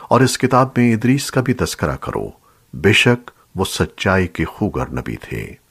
और इस किताब में इदरीस का भी तस्करा करो, बेशक वो सच्चाई के खूगर नबी थे।